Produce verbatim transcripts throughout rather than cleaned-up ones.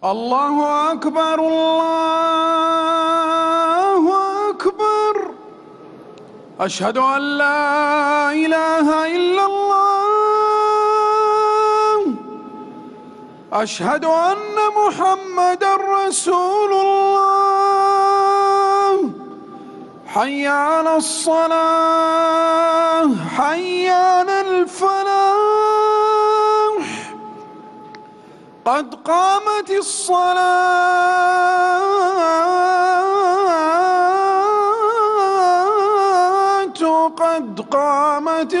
الله أكبر الله أكبر. أشهد أن لا إله إلا الله. أشهد أن محمدًا رسول الله. حي على الصلاة، حي على الفلاح، قد قامت الصلاة، قد قامت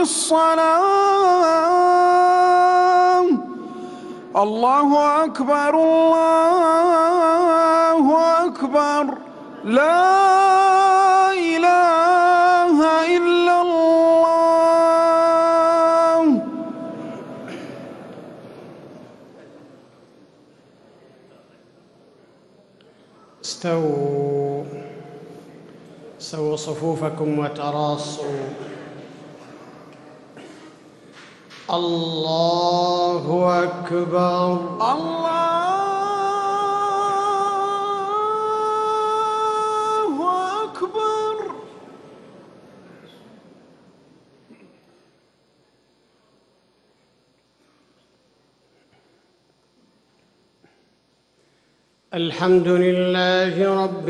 الصلاة. الله أكبر الله أكبر. لا إله إلا الله. استووا سووا صفوفكم وتراصوا. الله أكبر الله أكبر. الحمد لله رب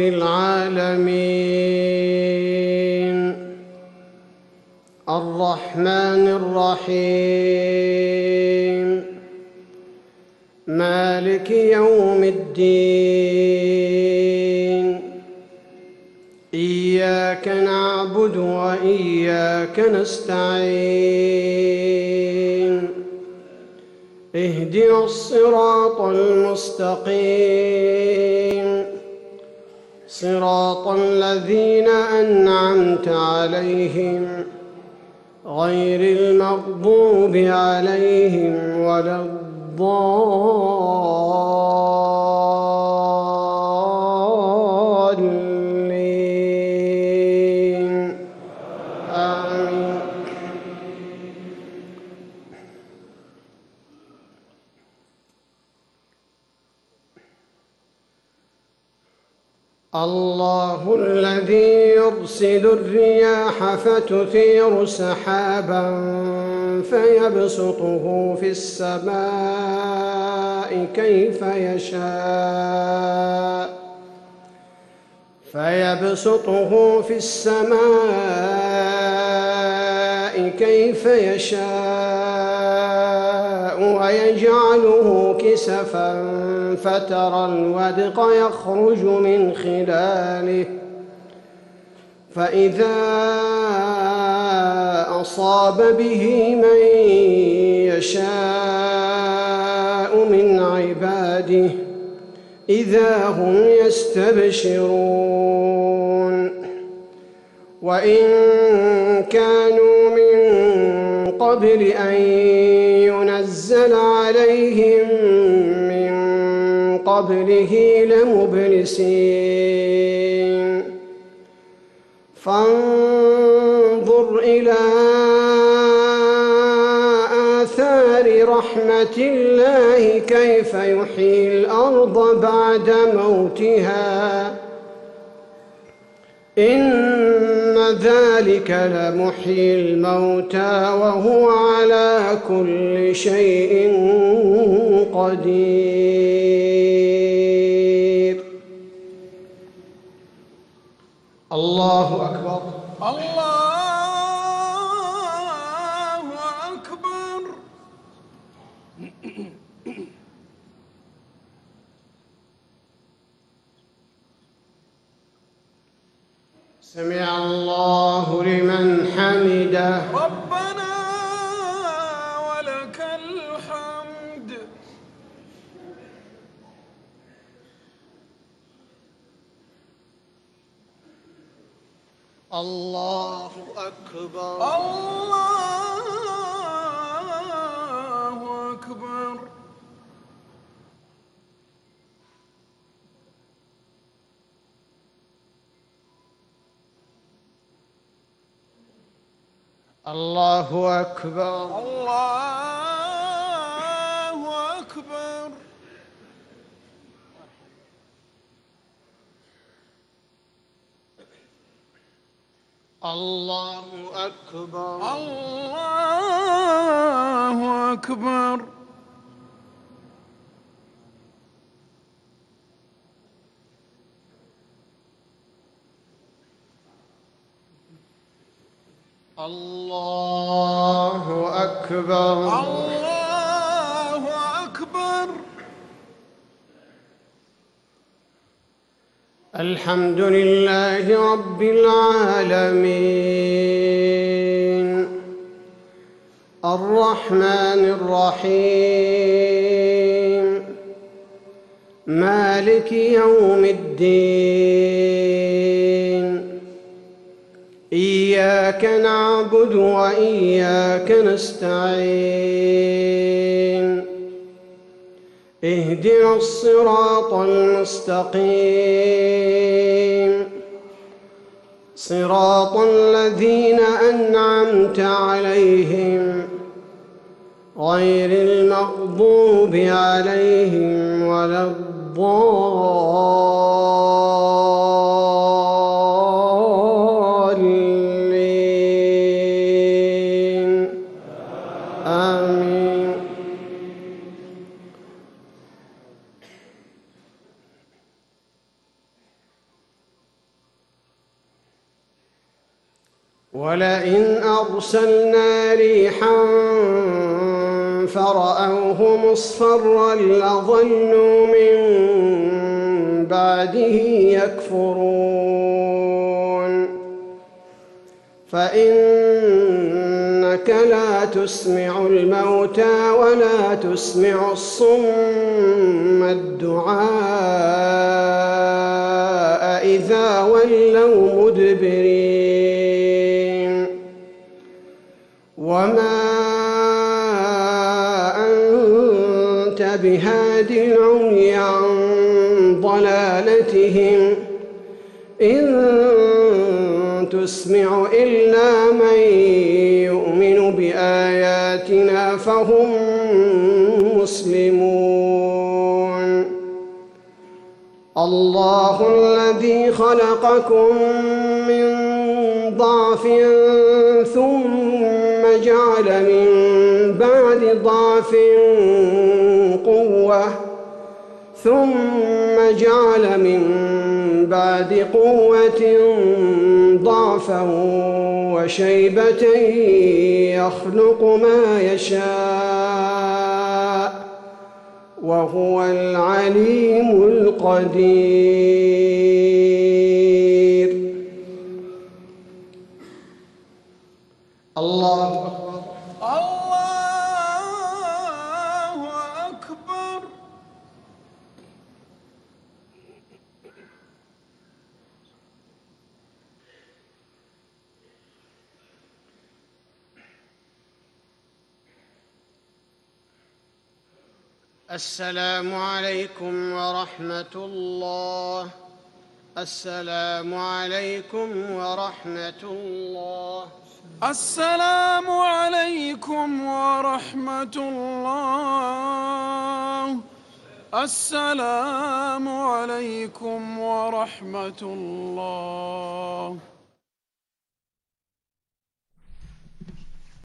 العالمين الرحمن الرحيم مالك يوم الدين. إياك نعبد وإياك نستعين. اهدنا الصراط المستقيم صراط الذين أنعمت عليهم غير المغضوب عليهم ولا الضالين. آمين. الله الذي يرسل الرياح فتثير سحابا فيبسطه في السماء كيف يشاء فيبسطه في السماء كيف يشاء ويجعله كسفا فترى الودق يخرج من خلاله فإذا أصاب به من يشاء من عباده إذا هم يستبشرون. وإن كانوا من قبل أن ينزل عليهم من قبله لمبلسين. فانظر إلى آثار رحمة الله كيف يحيي الأرض بعد موتها إن ذلك لمحيي الموتى وهو على كل شيء قدير. الله أكبر الله أكبر. سمع الله لمن حمده. ربنا ولك الحمد. الله أكبر الله أكبر. الله أكبر الله أكبر. الله أكبر. الله أكبر. الله أكبر. الله أكبر. الحمد لله رب العالمين الرحمن الرحيم مالك يوم الدين إياك نعبد وإياك نستعين اهدنا الصراط المستقيم صراط الذين أنعمت عليهم غير المغضوب عليهم ولا الضالين آمين. ولئن أرسلنا ريحا فرأوه مصفرا لظلوا من بعده يكفرون فإنك لا تسمع الموتى ولا تسمع الصم الدعاء إذا ولوا مدبرين وما أنت بهاد العمي عن ضلالتهم إن تسمع إلا من يؤمن بآياتنا فهم مسلمون. الله الذي خلقكم من ضعف ثم جعل من بعد ضعف قوة ثم جعل من بعد قوة ضعفا وشيبة يخلق ما يشاء وهو العليم القدير. الله أكبر. الله أكبر. السلام عليكم ورحمة الله. السلام عليكم ورحمة الله. السلام عليكم ورحمة الله. السلام عليكم ورحمة الله.